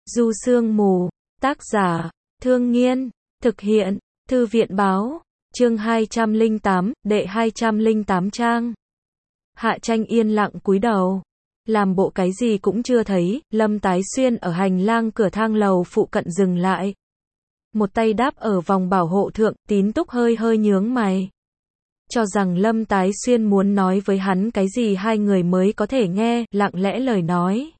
Du Sương Mù, tác giả, Thương Nghiên, thực hiện, Thư viện báo, chương 208, đệ 208 trang. Hạ Tranh yên lặng cúi đầu, làm bộ cái gì cũng chưa thấy. Lâm Tái Xuyên ở hành lang cửa thang lầu phụ cận dừng lại. Một tay đáp ở vòng bảo hộ thượng, Tín Túc hơi hơi nhướng mày. Cho rằng Lâm Tái Xuyên muốn nói với hắn cái gì hai người mới có thể nghe, lặng lẽ lời nói.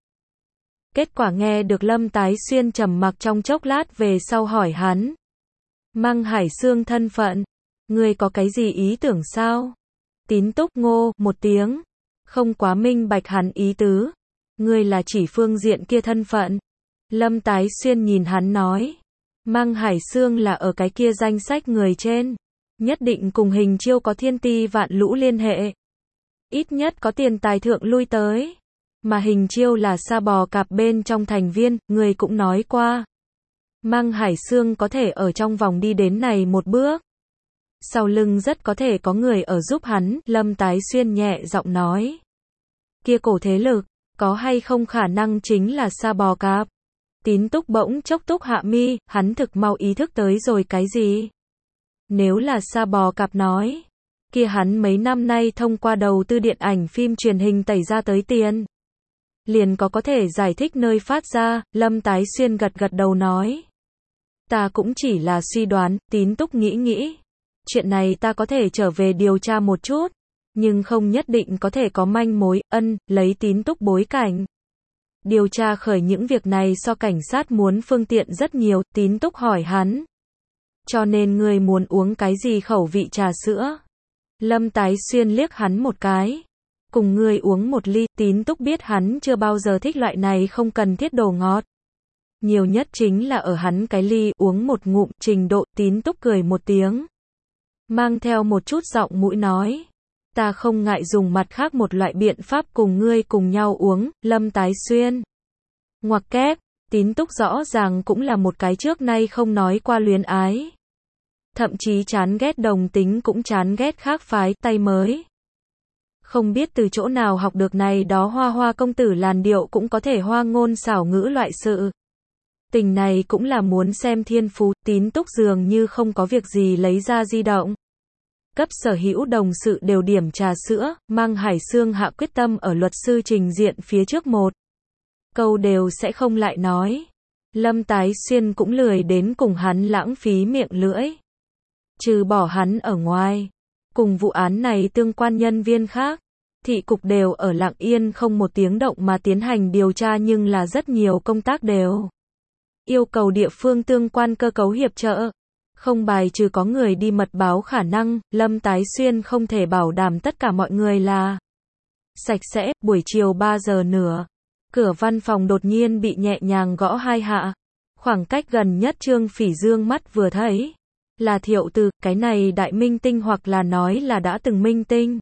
Kết quả nghe được Lâm Tái Xuyên trầm mặc trong chốc lát về sau hỏi hắn. Măng Hải Xương thân phận, ngươi có cái gì ý tưởng sao? Tín Túc ngô một tiếng, không quá minh bạch hắn ý tứ. Ngươi là chỉ phương diện kia thân phận. Lâm Tái Xuyên nhìn hắn nói. Măng Hải Xương là ở cái kia danh sách người trên. Nhất định cùng Hình Chiêu có thiên ti vạn lũ liên hệ. Ít nhất có tiền tài thượng lui tới. Mà Hình Chiêu là Sa Bò Cạp bên trong thành viên, người cũng nói qua. Măng Hải Xương có thể ở trong vòng đi đến này một bước. Sau lưng rất có thể có người ở giúp hắn, Lâm Tái Xuyên nhẹ giọng nói. Kia cổ thế lực, có hay không khả năng chính là Sa Bò Cạp? Tín Túc bỗng chốc túc hạ mi, hắn thực mau ý thức tới rồi cái gì? Nếu là Sa Bò Cạp nói, kia hắn mấy năm nay thông qua đầu tư điện ảnh phim truyền hình tẩy ra tới tiền. Liền có thể giải thích nơi phát ra. Lâm Tái Xuyên gật gật đầu nói. Ta cũng chỉ là suy đoán. Tín Túc nghĩ. Chuyện này ta có thể trở về điều tra một chút. Nhưng không nhất định có thể có manh mối. Lấy Tín Túc bối cảnh. Điều tra khởi những việc này so cảnh sát muốn phương tiện rất nhiều. Tín Túc hỏi hắn. Cho nên ngươi muốn uống cái gì khẩu vị trà sữa? Lâm Tái Xuyên liếc hắn một cái. Cùng ngươi uống một ly. Tín Túc biết hắn chưa bao giờ thích loại này không cần thiết đồ ngọt. Nhiều nhất chính là ở hắn cái ly uống một ngụm trình độ. Tín Túc cười một tiếng. Mang theo một chút giọng mũi nói. Ta không ngại dùng mặt khác một loại biện pháp cùng ngươi cùng nhau uống. Lâm Tái Xuyên. Ngoặc kép. Tín Túc rõ ràng cũng là một cái trước nay không nói qua luyến ái. Thậm chí chán ghét đồng tính cũng chán ghét khác phái tay mới. Không biết từ chỗ nào học được này đó hoa công tử làn điệu cũng có thể hoa ngôn xảo ngữ loại sự. Tình này cũng là muốn xem thiên phú. Tín Túc dường như không có việc gì lấy ra di động. Cấp sở hữu đồng sự đều điểm trà sữa. Măng Hải Xương hạ quyết tâm ở luật sư trình diện phía trước một câu đều sẽ không lại nói. Lâm Tái Xuyên cũng lười đến cùng hắn lãng phí miệng lưỡi. Trừ bỏ hắn ở ngoài, cùng vụ án này tương quan nhân viên khác, thị cục đều ở lặng yên không một tiếng động mà tiến hành điều tra, nhưng là rất nhiều công tác đều yêu cầu địa phương tương quan cơ cấu hiệp trợ. Không bài trừ có người đi mật báo khả năng. Lâm Tái Xuyên không thể bảo đảm tất cả mọi người là sạch sẽ. Buổi chiều 3 giờ nửa, cửa văn phòng đột nhiên bị nhẹ nhàng gõ 2 hạ. Khoảng cách gần nhất Trương Phỉ dương mắt vừa thấy. Là Thiệu Từ, cái này đại minh tinh hoặc là nói là đã từng minh tinh.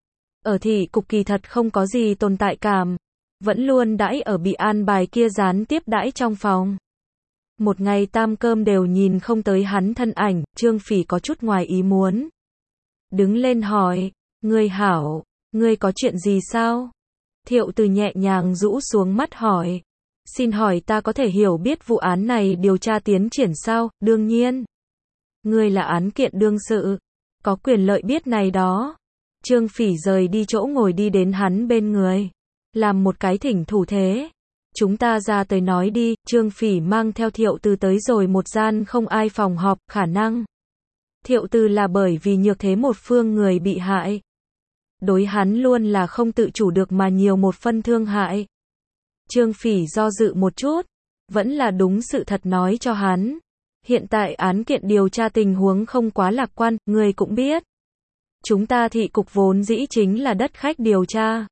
Ở thị cục kỳ thật không có gì tồn tại cảm. Vẫn luôn đãi ở bị an bài kia gián tiếp đãi trong phòng. Một ngày tam cơm đều nhìn không tới hắn thân ảnh. Trương Phỉ có chút ngoài ý muốn. Đứng lên hỏi. Ngươi hảo, ngươi có chuyện gì sao? Thiệu Từ nhẹ nhàng rũ xuống mắt hỏi. Xin hỏi ta có thể hiểu biết vụ án này điều tra tiến triển sao? Đương nhiên. Ngươi là án kiện đương sự, có quyền lợi biết này đó. Trương Phỉ rời đi chỗ ngồi đi đến hắn bên người, làm một cái thỉnh thủ thế. Chúng ta ra tới nói đi. Trương Phỉ mang theo Thiệu Từ tới rồi một gian không ai phòng họp. Khả năng Thiệu Từ là bởi vì nhược thế một phương người bị hại, đối hắn luôn là không tự chủ được mà nhiều một phân thương hại. Trương Phỉ do dự một chút, vẫn là đúng sự thật nói cho hắn. Hiện tại án kiện điều tra tình huống không quá lạc quan, người cũng biết. Chúng ta thị cục vốn dĩ chính là đất khách điều tra.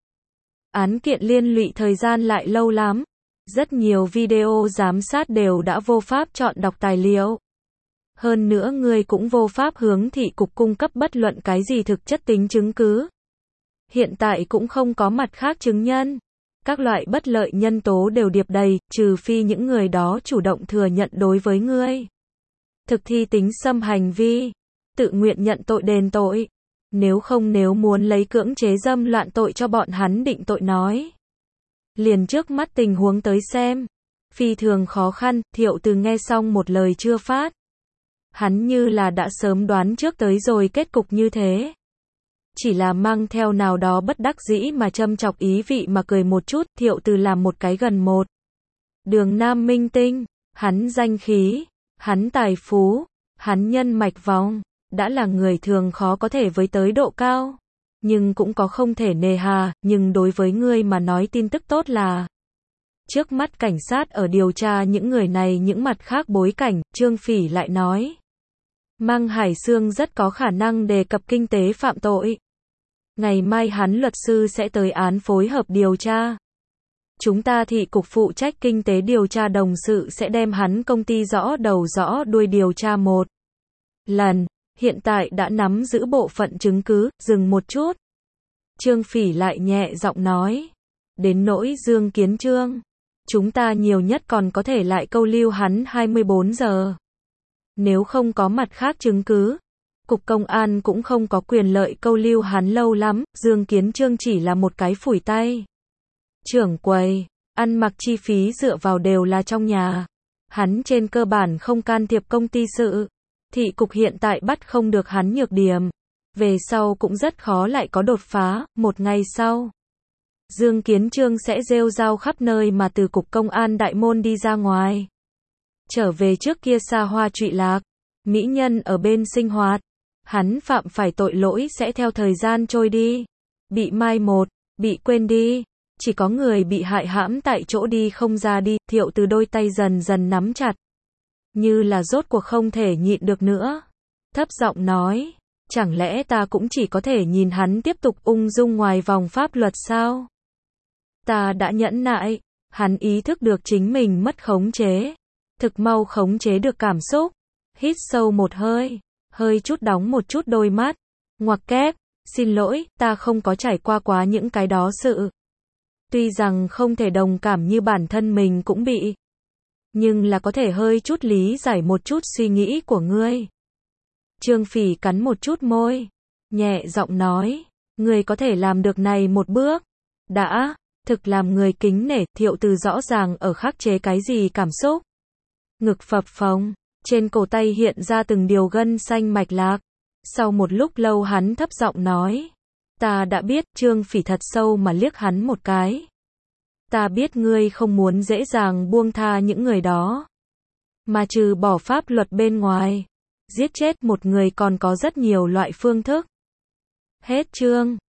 Án kiện liên lụy thời gian lại lâu lắm. Rất nhiều video giám sát đều đã vô pháp chọn đọc tài liệu. Hơn nữa người cũng vô pháp hướng thị cục cung cấp bất luận cái gì thực chất tính chứng cứ. Hiện tại cũng không có mặt khác chứng nhân. Các loại bất lợi nhân tố đều điệp đầy, trừ phi những người đó chủ động thừa nhận đối với ngươi thực thi tính xâm hành vi, tự nguyện nhận tội đền tội. Nếu không, nếu muốn lấy cưỡng chế dâm loạn tội cho bọn hắn định tội nói. Liền trước mắt tình huống tới xem. Phi thường khó khăn, Thiệu Từ nghe xong một lời chưa phát. Hắn như là đã sớm đoán trước tới rồi kết cục như thế. Chỉ là mang theo nào đó bất đắc dĩ mà châm chọc ý vị mà cười một chút, Thiệu Từ làm một cái gần một. Đường nam minh tinh, hắn danh khí, hắn tài phú, hắn nhân mạch vòng, đã là người thường khó có thể với tới độ cao. Nhưng cũng có không thể nề hà, nhưng đối với ngươi mà nói tin tức tốt là trước mắt cảnh sát ở điều tra những người này những mặt khác bối cảnh, Trương Phỉ lại nói. Mang Hải Sương rất có khả năng đề cập kinh tế phạm tội. Ngày mai hắn luật sư sẽ tới án phối hợp điều tra. Chúng ta thị cục phụ trách kinh tế điều tra đồng sự sẽ đem hắn công ty rõ đầu rõ đuôi điều tra một lần. Hiện tại đã nắm giữ bộ phận chứng cứ, dừng một chút. Trương Phỉ lại nhẹ giọng nói. Đến nỗi Dương Kiến Trương, chúng ta nhiều nhất còn có thể lại câu lưu hắn 24 giờ. Nếu không có mặt khác chứng cứ, Cục Công an cũng không có quyền lợi câu lưu hắn lâu lắm, Dương Kiến Trương chỉ là một cái phủi tay. Trưởng quầy, ăn mặc chi phí dựa vào đều là trong nhà. Hắn trên cơ bản không can thiệp công ty sự. Thị cục hiện tại bắt không được hắn nhược điểm. Về sau cũng rất khó lại có đột phá, một ngày sau. Dương Kiến Trương sẽ rêu rao khắp nơi mà từ Cục Công an đại môn đi ra ngoài. Trở về trước kia xa hoa trụy lạc, mỹ nhân ở bên sinh hoạt. Hắn phạm phải tội lỗi sẽ theo thời gian trôi đi. Bị mai một, bị quên đi. Chỉ có người bị hại hãm tại chỗ đi không ra đi, Thiệu Từ đôi tay dần dần nắm chặt. Như là rốt cuộc không thể nhịn được nữa. Thấp giọng nói, chẳng lẽ ta cũng chỉ có thể nhìn hắn tiếp tục ung dung ngoài vòng pháp luật sao? Ta đã nhẫn nại, hắn ý thức được chính mình mất khống chế. Thực mau khống chế được cảm xúc. Hít sâu một hơi, hơi chút đóng một chút đôi mắt. Ngoặc kép, xin lỗi, ta không có trải qua quá những cái đó sự. Tuy rằng không thể đồng cảm như bản thân mình cũng bị. Nhưng là có thể hơi chút lý giải một chút suy nghĩ của ngươi. Trương Phỉ cắn một chút môi. Nhẹ giọng nói. Ngươi có thể làm được này một bước. Đã, thực làm người kính nể, Thiệu Từ rõ ràng ở khắc chế cái gì cảm xúc. Ngực phập phồng, trên cổ tay hiện ra từng điều gân xanh mạch lạc. Sau một lúc lâu hắn thấp giọng nói. Ta đã biết, Trương Phỉ thật sâu mà liếc hắn một cái. Ta biết ngươi không muốn dễ dàng buông tha những người đó. Mà trừ bỏ pháp luật bên ngoài, giết chết một người còn có rất nhiều loại phương thức. Hết chương.